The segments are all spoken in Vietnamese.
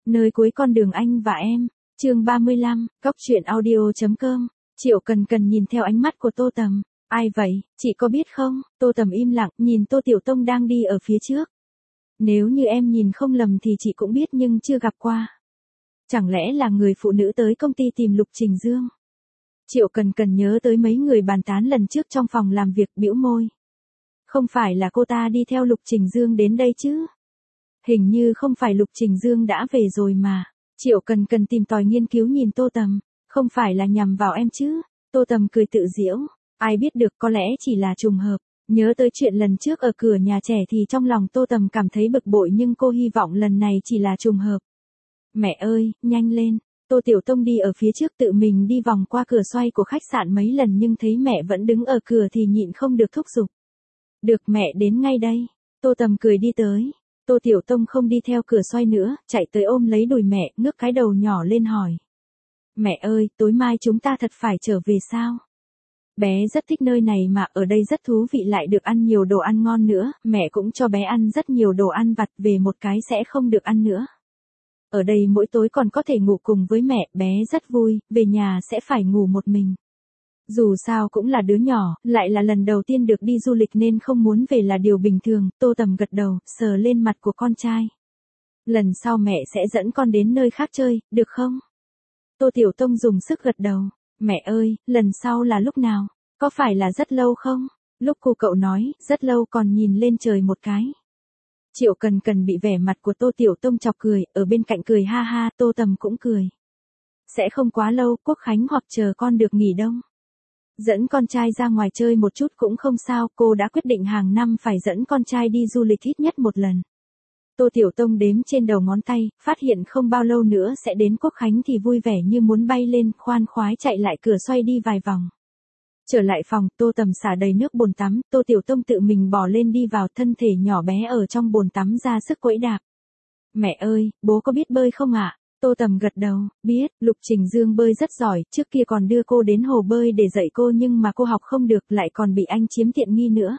Nơi cuối con đường anh và em, chương 35, Cóc truyện audio.com. Triệu Cần Cần nhìn theo ánh mắt của Tô Tầm. Ai vậy, chị có biết không? Tô Tầm im lặng, nhìn Tô Tiểu Tông đang đi ở phía trước. Nếu như em nhìn không lầm thì chị cũng biết nhưng chưa gặp qua. Chẳng lẽ là người phụ nữ tới công ty tìm Lục Trình Dương? Triệu Cần Cần nhớ tới mấy người bàn tán lần trước trong phòng làm việc, bĩu môi. Không phải là cô ta đi theo Lục Trình Dương đến đây chứ? Hình như không phải Lục Trình Dương đã về rồi mà. Triệu Cần Cần tìm tòi nghiên cứu nhìn Tô Tầm. Không phải là nhằm vào em chứ? Tô Tầm cười tự giễu. Ai biết được, có lẽ chỉ là trùng hợp. Nhớ tới chuyện lần trước ở cửa nhà trẻ thì trong lòng Tô Tầm cảm thấy bực bội, nhưng cô hy vọng lần này chỉ là trùng hợp. Mẹ ơi, nhanh lên. Tô Tiểu Tông đi ở phía trước tự mình đi vòng qua cửa xoay của khách sạn mấy lần nhưng thấy mẹ vẫn đứng ở cửa thì nhịn không được thúc giục. Được, mẹ đến ngay đây. Tô Tầm cười đi tới. Tô Tiểu Tông không đi theo cửa xoay nữa, chạy tới ôm lấy đùi mẹ, ngước cái đầu nhỏ lên hỏi. Mẹ ơi, tối mai chúng ta thật phải trở về sao? Bé rất thích nơi này mà, ở đây rất thú vị, lại được ăn nhiều đồ ăn ngon nữa, mẹ cũng cho bé ăn rất nhiều đồ ăn vặt, về một cái sẽ không được ăn nữa. Ở đây mỗi tối còn có thể ngủ cùng với mẹ, bé rất vui, về nhà sẽ phải ngủ một mình. Dù sao cũng là đứa nhỏ, lại là lần đầu tiên được đi du lịch nên không muốn về là điều bình thường. Tô Tầm gật đầu, sờ lên mặt của con trai. Lần sau mẹ sẽ dẫn con đến nơi khác chơi, được không? Tô Tiểu Tông dùng sức gật đầu. Mẹ ơi, lần sau là lúc nào? Có phải là rất lâu không? Lúc cô cậu nói, rất lâu, còn nhìn lên trời một cái. Triệu Cần Cần bị vẻ mặt của Tô Tiểu Tông chọc cười, ở bên cạnh cười ha ha. Tô Tầm cũng cười. Sẽ không quá lâu, Quốc Khánh hoặc chờ con được nghỉ đông. Dẫn con trai ra ngoài chơi một chút cũng không sao, cô đã quyết định hàng năm phải dẫn con trai đi du lịch ít nhất một lần. Tô Tiểu Tông đếm trên đầu ngón tay, phát hiện không bao lâu nữa sẽ đến Quốc Khánh thì vui vẻ như muốn bay lên, khoan khoái chạy lại cửa xoay đi vài vòng. Trở lại phòng, Tô Tầm xả đầy nước bồn tắm, Tô Tiểu Tông tự mình bỏ lên đi vào, thân thể nhỏ bé ở trong bồn tắm ra sức quẫy đạp. Mẹ ơi, bố có biết bơi không ạ? Tô Tầm gật đầu, biết. Lục Trình Dương bơi rất giỏi, trước kia còn đưa cô đến hồ bơi để dạy cô nhưng mà cô học không được, lại còn bị anh chiếm tiện nghi nữa.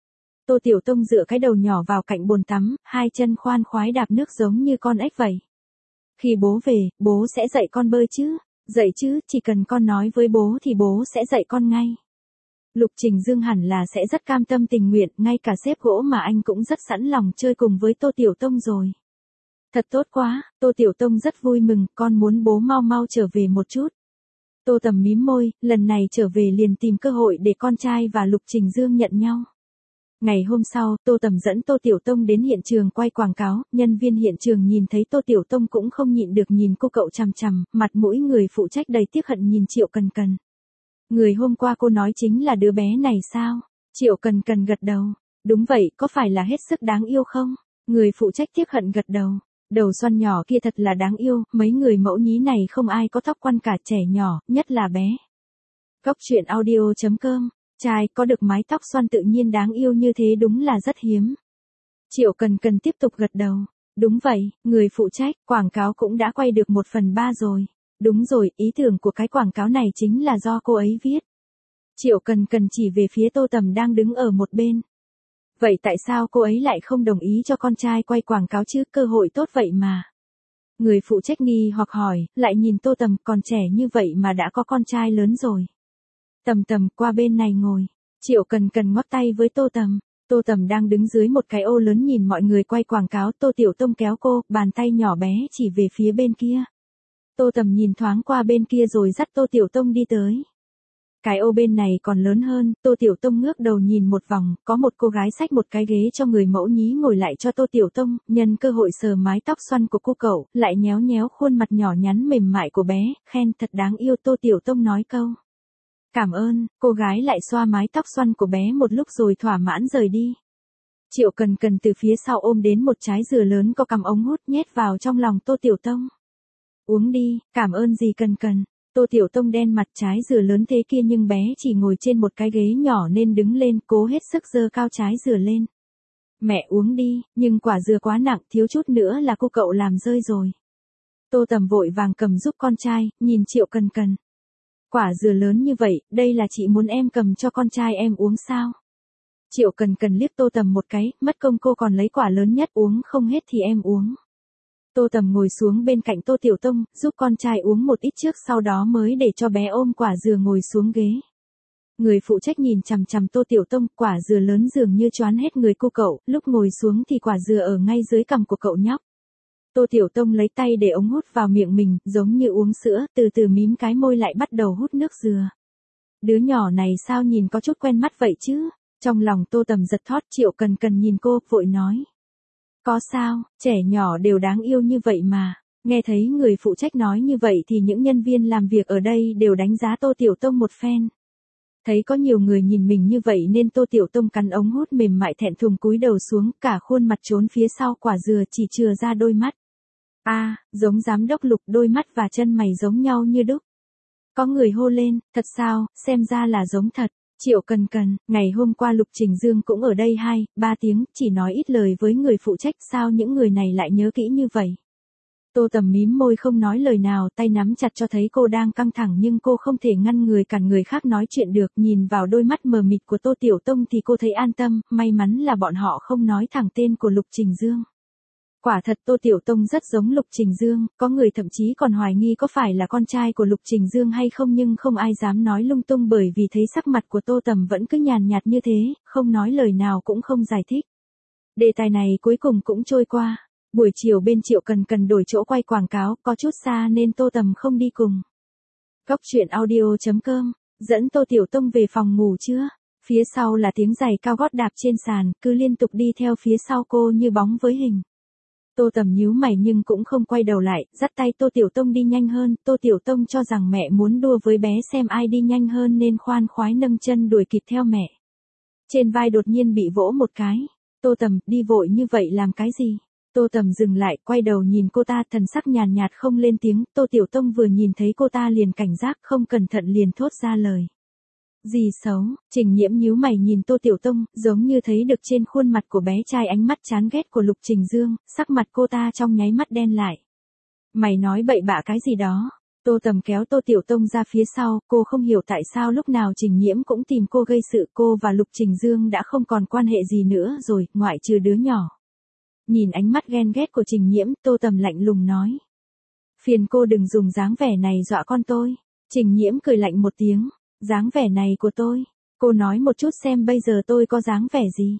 Tô Tiểu Tông dựa cái đầu nhỏ vào cạnh bồn tắm, hai chân khoan khoái đạp nước giống như con ếch vậy. Khi bố về, bố sẽ dạy con bơi chứ? Dạy chứ, chỉ cần con nói với bố thì bố sẽ dạy con ngay. Lục Trình Dương hẳn là sẽ rất cam tâm tình nguyện, ngay cả xếp gỗ mà anh cũng rất sẵn lòng chơi cùng với Tô Tiểu Tông rồi. Thật tốt quá, Tô Tiểu Tông rất vui mừng, con muốn bố mau mau trở về một chút. Tô Tầm mím môi, lần này trở về liền tìm cơ hội để con trai và Lục Trình Dương nhận nhau. Ngày hôm sau, Tô Tầm dẫn Tô Tiểu Tông đến hiện trường quay quảng cáo, nhân viên hiện trường nhìn thấy Tô Tiểu Tông cũng không nhịn được nhìn cô cậu chằm chằm, mặt mũi người phụ trách đầy tiếc hận nhìn Triệu Cần Cần. Người hôm qua cô nói chính là đứa bé này sao? Triệu Cần Cần gật đầu. Đúng vậy, có phải là hết sức đáng yêu không? Người phụ trách tiếc hận gật đầu. Đầu xoăn nhỏ kia thật là đáng yêu, mấy người mẫu nhí này không ai có tóc quăn cả, trẻ nhỏ, nhất là bé. Cóc truyện audio.com. Trai có được mái tóc xoăn tự nhiên đáng yêu như thế đúng là rất hiếm. Triệu Cần Cần tiếp tục gật đầu. Đúng vậy, người phụ trách, quảng cáo cũng đã quay được 1/3 rồi. Đúng rồi, ý tưởng của cái quảng cáo này chính là do cô ấy viết. Triệu Cần Cần chỉ về phía Tô Tầm đang đứng ở một bên. Vậy tại sao cô ấy lại không đồng ý cho con trai quay quảng cáo chứ, cơ hội tốt vậy mà. Người phụ trách nghi hoặc hỏi, lại nhìn Tô Tầm, còn trẻ như vậy mà đã có con trai lớn rồi. Tầm Tầm, qua bên này ngồi. Triệu Cần Cần ngoắc tay với Tô Tầm. Tô Tầm đang đứng dưới một cái ô lớn nhìn mọi người quay quảng cáo, Tô Tiểu Tông kéo cô, bàn tay nhỏ bé chỉ về phía bên kia. Tô Tầm nhìn thoáng qua bên kia rồi dắt Tô Tiểu Tông đi tới. Cái ô bên này còn lớn hơn, Tô Tiểu Tông ngước đầu nhìn một vòng, có một cô gái xách một cái ghế cho người mẫu nhí ngồi lại cho Tô Tiểu Tông, nhân cơ hội sờ mái tóc xoăn của cô cậu, lại nhéo nhéo khuôn mặt nhỏ nhắn mềm mại của bé, khen thật đáng yêu. Tô Tiểu Tông nói câu. Cảm ơn, cô gái lại xoa mái tóc xoăn của bé một lúc rồi thỏa mãn rời đi. Triệu Cần Cần từ phía sau ôm đến một trái dừa lớn có cắm ống hút nhét vào trong lòng Tô Tiểu Tông. Uống đi, cảm ơn gì Cần Cần. Tô Tiểu Tông đen mặt, trái dừa lớn thế kia nhưng bé chỉ ngồi trên một cái ghế nhỏ nên đứng lên, cố hết sức giơ cao trái dừa lên. Mẹ uống đi, nhưng quả dừa quá nặng, thiếu chút nữa là cô cậu làm rơi rồi. Tô Tầm vội vàng cầm giúp con trai, nhìn Triệu Cần Cần. Quả dừa lớn như vậy, đây là chị muốn em cầm cho con trai em uống sao? Triệu Cần Cần liếc Tô Tầm một cái, mất công cô còn lấy quả lớn nhất, uống không hết thì em uống. Tô Tầm ngồi xuống bên cạnh Tô Tiểu Tông, giúp con trai uống một ít trước sau đó mới để cho bé ôm quả dừa ngồi xuống ghế. Người phụ trách nhìn chằm chằm Tô Tiểu Tông, quả dừa lớn dường như choán hết người cô cậu, lúc ngồi xuống thì quả dừa ở ngay dưới cằm của cậu nhóc. Tô Tiểu Tông lấy tay để ống hút vào miệng mình, giống như uống sữa, từ từ mím cái môi lại bắt đầu hút nước dừa. Đứa nhỏ này sao nhìn có chút quen mắt vậy chứ? Trong lòng Tô Tầm giật thót, Triệu Cần Cần nhìn cô, vội nói. Có sao, trẻ nhỏ đều đáng yêu như vậy mà. Nghe thấy người phụ trách nói như vậy thì những nhân viên làm việc ở đây đều đánh giá Tô Tiểu Tông một phen. Thấy có nhiều người nhìn mình như vậy nên Tô Tiểu Tông cắn ống hút mềm mại thẹn thùng cúi đầu xuống, cả khuôn mặt trốn phía sau quả dừa chỉ chừa ra đôi mắt. Giống giám đốc Lục, đôi mắt và chân mày giống nhau như đúc. Có người hô lên, thật sao, xem ra là giống thật. Triệu Cần Cần, ngày hôm qua Lục Trình Dương cũng ở đây 2-3 tiếng, chỉ nói ít lời với người phụ trách, sao những người này lại nhớ kỹ như vậy. Tô Tầm mím môi không nói lời nào, tay nắm chặt cho thấy cô đang căng thẳng nhưng cô không thể ngăn người cản người khác nói chuyện được, nhìn vào đôi mắt mờ mịt của Tô Tiểu Tông thì cô thấy an tâm, may mắn là bọn họ không nói thẳng tên của Lục Trình Dương. Quả thật Tô Tiểu Tông rất giống Lục Trình Dương, có người thậm chí còn hoài nghi có phải là con trai của Lục Trình Dương hay không nhưng không ai dám nói lung tung bởi vì thấy sắc mặt của Tô Tầm vẫn cứ nhàn nhạt như thế, không nói lời nào cũng không giải thích. Đề tài này cuối cùng cũng trôi qua. Buổi chiều bên Triệu Cần Cần đổi chỗ quay quảng cáo, có chút xa nên Tô Tầm không đi cùng. Góc truyện audio.com, dẫn Tô Tiểu Tông về phòng ngủ chưa? Phía sau là tiếng giày cao gót đạp trên sàn, cứ liên tục đi theo phía sau cô như bóng với hình. Tô Tầm nhíu mày nhưng cũng không quay đầu lại, dắt tay Tô Tiểu Tông đi nhanh hơn, Tô Tiểu Tông cho rằng mẹ muốn đua với bé xem ai đi nhanh hơn nên khoan khoái nâng chân đuổi kịp theo mẹ. Trên vai đột nhiên bị vỗ một cái. Tô Tầm, đi vội như vậy làm cái gì? Tô Tầm dừng lại, quay đầu nhìn cô ta, thần sắc nhàn nhạt không lên tiếng, Tô Tiểu Tông vừa nhìn thấy cô ta liền cảnh giác, không cẩn thận liền thốt ra lời. Gì xấu? Trình Nhiễm nhíu mày nhìn Tô Tiểu Tông, giống như thấy được trên khuôn mặt của bé trai ánh mắt chán ghét của Lục Trình Dương, sắc mặt cô ta trong nháy mắt đen lại. Mày nói bậy bạ cái gì đó? Tô Tầm kéo Tô Tiểu Tông ra phía sau, cô không hiểu tại sao lúc nào Trình Nhiễm cũng tìm cô gây sự, cô và Lục Trình Dương đã không còn quan hệ gì nữa rồi, ngoại trừ đứa nhỏ. Nhìn ánh mắt ghen ghét của Trình Nhiễm, Tô Tầm lạnh lùng nói. Phiền cô đừng dùng dáng vẻ này dọa con tôi. Trình Nhiễm cười lạnh một tiếng. Dáng vẻ này của tôi. Cô nói một chút xem bây giờ tôi có dáng vẻ gì.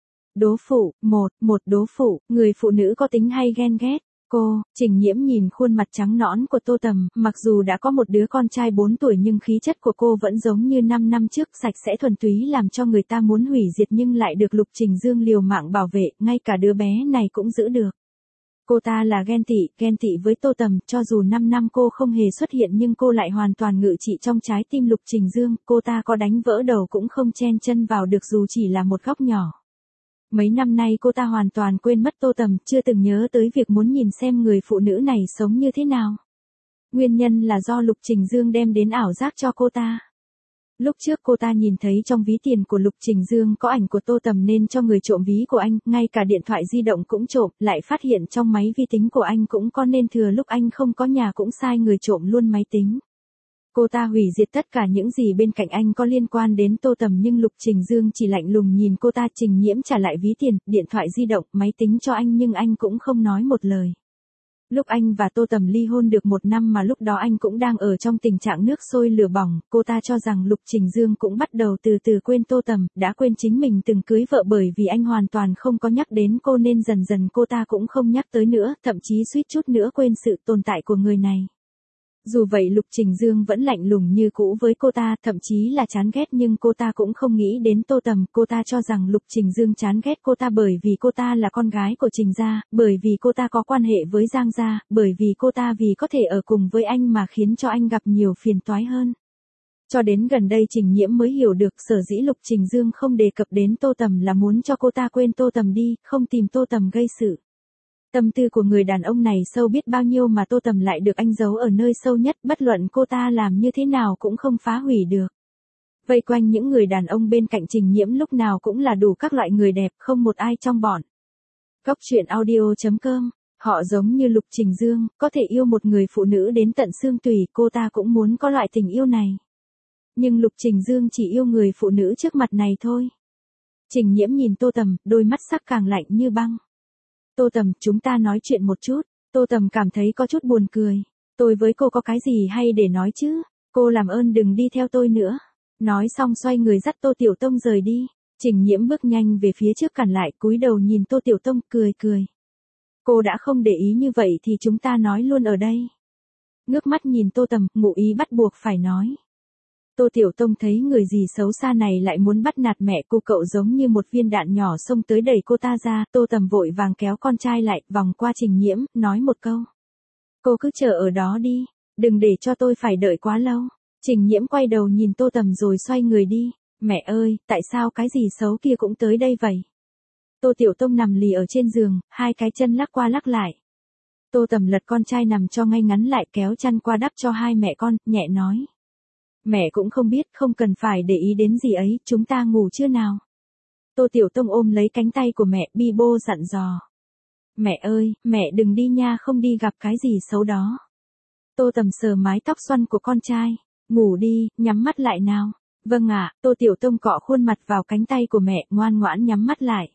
Đố phụ, một đố phụ, người phụ nữ có tính hay ghen ghét. Trình Nhiễm nhìn khuôn mặt trắng nõn của Tô Tầm, mặc dù đã có một đứa con trai 4 tuổi nhưng khí chất của cô vẫn giống như 5 năm trước, sạch sẽ thuần túy làm cho người ta muốn hủy diệt nhưng lại được Lục Trình Dương liều mạng bảo vệ, ngay cả đứa bé này cũng giữ được. Cô ta là ghen tị với Tô Tầm, cho dù 5 năm cô không hề xuất hiện nhưng cô lại hoàn toàn ngự trị trong trái tim Lục Trình Dương, cô ta có đánh vỡ đầu cũng không chen chân vào được dù chỉ là một góc nhỏ. Mấy năm nay cô ta hoàn toàn quên mất Tô Tầm, chưa từng nhớ tới việc muốn nhìn xem người phụ nữ này sống như thế nào. Nguyên nhân là do Lục Trình Dương đem đến ảo giác cho cô ta. Lúc trước cô ta nhìn thấy trong ví tiền của Lục Trình Dương có ảnh của Tô Tầm nên cho người trộm ví của anh, ngay cả điện thoại di động cũng trộm, lại phát hiện trong máy vi tính của anh cũng có nên thừa lúc anh không có nhà cũng sai người trộm luôn máy tính. Cô ta hủy diệt tất cả những gì bên cạnh anh có liên quan đến Tô Tầm nhưng Lục Trình Dương chỉ lạnh lùng nhìn cô ta. Trình Nhiễm trả lại ví tiền, điện thoại di động, máy tính cho anh nhưng anh cũng không nói một lời. Lúc anh và Tô Tầm ly hôn được 1 năm mà lúc đó anh cũng đang ở trong tình trạng nước sôi lửa bỏng, cô ta cho rằng Lục Trình Dương cũng bắt đầu từ từ quên Tô Tầm, đã quên chính mình từng cưới vợ bởi vì anh hoàn toàn không có nhắc đến cô nên dần dần cô ta cũng không nhắc tới nữa, thậm chí suýt chút nữa quên sự tồn tại của người này. Dù vậy Lục Trình Dương vẫn lạnh lùng như cũ với cô ta, thậm chí là chán ghét nhưng cô ta cũng không nghĩ đến Tô Tầm, cô ta cho rằng Lục Trình Dương chán ghét cô ta bởi vì cô ta là con gái của Trình gia, bởi vì cô ta có quan hệ với Giang gia, bởi vì cô ta vì có thể ở cùng với anh mà khiến cho anh gặp nhiều phiền toái hơn. Cho đến gần đây Trình Nhiễm mới hiểu được sở dĩ Lục Trình Dương không đề cập đến Tô Tầm là muốn cho cô ta quên Tô Tầm đi, không tìm Tô Tầm gây sự. Tâm tư của người đàn ông này sâu biết bao nhiêu mà Tô Tầm lại được anh giấu ở nơi sâu nhất, bất luận cô ta làm như thế nào cũng không phá hủy được. Vây quanh những người đàn ông bên cạnh Trình Nhiễm lúc nào cũng là đủ các loại người đẹp, không một ai trong bọn. Góc truyện audio.com, họ giống như Lục Trình Dương, có thể yêu một người phụ nữ đến tận xương tủy, cô ta cũng muốn có loại tình yêu này. Nhưng Lục Trình Dương chỉ yêu người phụ nữ trước mặt này thôi. Trình Nhiễm nhìn Tô Tầm, đôi mắt sắc càng lạnh như băng. Tô Tầm, chúng ta nói chuyện một chút. Tô Tầm cảm thấy có chút buồn cười. Tôi với cô có cái gì hay để nói chứ? Cô làm ơn đừng đi theo tôi nữa. Nói xong xoay người dắt Tô Tiểu Tông rời đi. Trình Nhiễm bước nhanh về phía trước cản lại, cúi đầu nhìn Tô Tiểu Tông cười cười. Cô đã không để ý như vậy thì chúng ta nói luôn ở đây. Ngước mắt nhìn Tô Tầm, ngụ ý bắt buộc phải nói. Tô Tiểu Tông thấy người gì xấu xa này lại muốn bắt nạt mẹ cô, cậu giống như một viên đạn nhỏ xông tới đẩy cô ta ra. Tô Tầm vội vàng kéo con trai lại, vòng qua Trình Nhiễm, nói một câu. Cô cứ chờ ở đó đi, đừng để cho tôi phải đợi quá lâu. Trình Nhiễm quay đầu nhìn Tô Tầm rồi xoay người đi. Mẹ ơi, tại sao cái gì xấu kia cũng tới đây vậy? Tô Tiểu Tông nằm lì ở trên giường, hai cái chân lắc qua lắc lại. Tô Tầm lật con trai nằm cho ngay ngắn lại, kéo chăn qua đắp cho hai mẹ con, nhẹ nói. Mẹ cũng không biết, không cần phải để ý đến gì ấy, chúng ta ngủ chưa nào? Tô Tiểu Tông ôm lấy cánh tay của mẹ, bi bô dặn dò. Mẹ ơi, mẹ đừng đi nha, không đi gặp cái gì xấu đó. Tô Tầm sờ mái tóc xoăn của con trai. Ngủ đi, nhắm mắt lại nào. Vâng ạ, Tô Tiểu Tông cọ khuôn mặt vào cánh tay của mẹ, ngoan ngoãn nhắm mắt lại.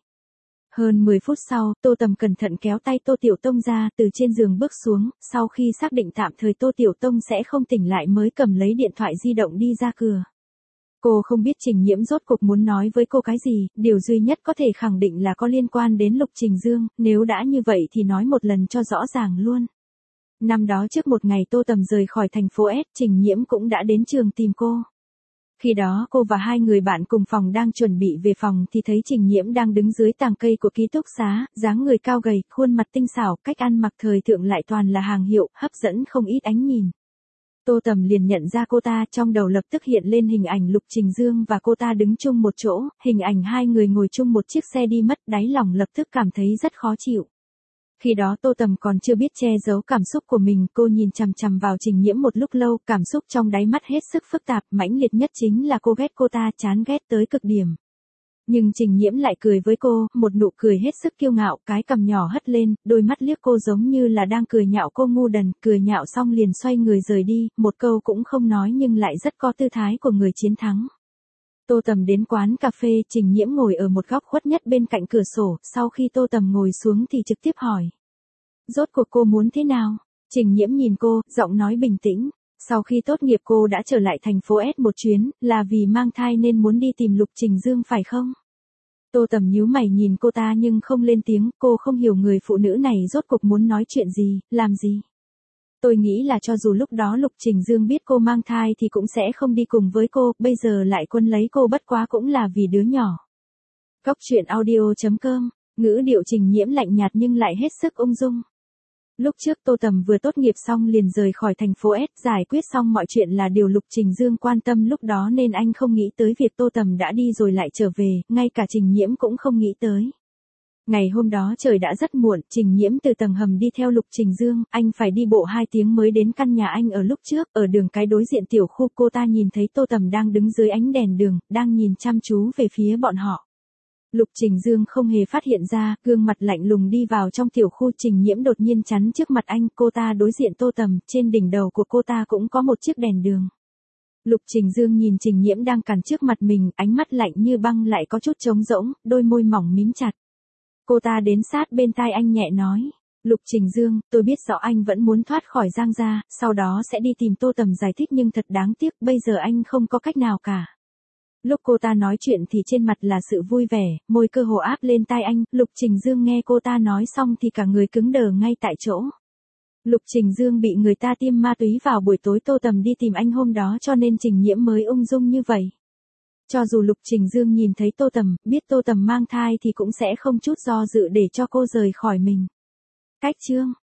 Hơn 10 phút sau, Tô Tầm cẩn thận kéo tay Tô Tiểu Tông ra, từ trên giường bước xuống, sau khi xác định tạm thời Tô Tiểu Tông sẽ không tỉnh lại mới cầm lấy điện thoại di động đi ra cửa. Cô không biết Trình Nhiễm rốt cuộc muốn nói với cô cái gì, điều duy nhất có thể khẳng định là có liên quan đến Lục Trình Dương, nếu đã như vậy thì nói một lần cho rõ ràng luôn. Năm đó trước một ngày Tô Tầm rời khỏi thành phố S, Trình Nhiễm cũng đã đến trường tìm cô. Khi đó cô và hai người bạn cùng phòng đang chuẩn bị về phòng thì thấy Trình Nhiễm đang đứng dưới tàng cây của ký túc xá, dáng người cao gầy, khuôn mặt tinh xảo, cách ăn mặc thời thượng lại toàn là hàng hiệu, hấp dẫn không ít ánh nhìn. Tô Tầm liền nhận ra cô ta, trong đầu lập tức hiện lên hình ảnh Lục Trình Dương và cô ta đứng chung một chỗ, hình ảnh hai người ngồi chung một chiếc xe đi mất, đáy lòng lập tức cảm thấy rất khó chịu. Khi đó Tô Tầm còn chưa biết che giấu cảm xúc của mình, cô nhìn chằm chằm vào Trình Nhiễm một lúc lâu, cảm xúc trong đáy mắt hết sức phức tạp, mãnh liệt nhất chính là cô ghét cô ta, chán ghét tới cực điểm. Nhưng Trình Nhiễm lại cười với cô, một nụ cười hết sức kiêu ngạo, cái cằm nhỏ hất lên, đôi mắt liếc cô giống như là đang cười nhạo cô ngu đần, cười nhạo xong liền xoay người rời đi, một câu cũng không nói nhưng lại rất có tư thái của người chiến thắng. Tô Tầm đến quán cà phê, Trình Nhiễm ngồi ở một góc khuất nhất bên cạnh cửa sổ, sau khi Tô Tầm ngồi xuống thì trực tiếp hỏi. Rốt cuộc cô muốn thế nào? Trình Nhiễm nhìn cô, giọng nói bình tĩnh. Sau khi tốt nghiệp cô đã trở lại thành phố S một chuyến, là vì mang thai nên muốn đi tìm Lục Trình Dương phải không? Tô Tầm nhíu mày nhìn cô ta nhưng không lên tiếng, cô không hiểu người phụ nữ này rốt cuộc muốn nói chuyện gì, làm gì. Tôi nghĩ là cho dù lúc đó Lục Trình Dương biết cô mang thai thì cũng sẽ không đi cùng với cô, bây giờ lại quân lấy cô bất quá cũng là vì đứa nhỏ. Cóc truyện audio.com, ngữ điệu Trình Nhiễm lạnh nhạt nhưng lại hết sức ung dung. Lúc trước Tô Tầm vừa tốt nghiệp xong liền rời khỏi thành phố S, giải quyết xong mọi chuyện là điều Lục Trình Dương quan tâm lúc đó nên anh không nghĩ tới việc Tô Tầm đã đi rồi lại trở về, ngay cả Trình Nhiễm cũng không nghĩ tới. Ngày hôm đó trời đã rất muộn, Trình Nhiễm từ tầng hầm đi theo Lục Trình Dương, anh phải đi bộ 2 tiếng mới đến căn nhà anh ở lúc trước, ở đường cái đối diện tiểu khu cô ta nhìn thấy Tô Tầm đang đứng dưới ánh đèn đường, đang nhìn chăm chú về phía bọn họ. Lục Trình Dương không hề phát hiện ra, gương mặt lạnh lùng đi vào trong tiểu khu. Trình Nhiễm đột nhiên chắn trước mặt anh, cô ta đối diện Tô Tầm, trên đỉnh đầu của cô ta cũng có một chiếc đèn đường. Lục Trình Dương nhìn Trình Nhiễm đang cản trước mặt mình, ánh mắt lạnh như băng lại có chút trống rỗng, đôi môi mỏng mím chặt. Cô ta đến sát bên tai anh nhẹ nói. Lục Trình Dương, tôi biết rõ anh vẫn muốn thoát khỏi Giang gia, sau đó sẽ đi tìm Tô Tầm giải thích nhưng thật đáng tiếc, bây giờ anh không có cách nào cả. Lúc cô ta nói chuyện thì trên mặt là sự vui vẻ, môi cơ hồ áp lên tai anh, Lục Trình Dương nghe cô ta nói xong thì cả người cứng đờ ngay tại chỗ. Lục Trình Dương bị người ta tiêm ma túy vào buổi tối Tô Tầm đi tìm anh hôm đó cho nên Trình Nhiễm mới ung dung như vậy. Cho dù Lục Trình Dương nhìn thấy Tô Tầm, biết Tô Tầm mang thai thì cũng sẽ không chút do dự để cho cô rời khỏi mình. Cách chương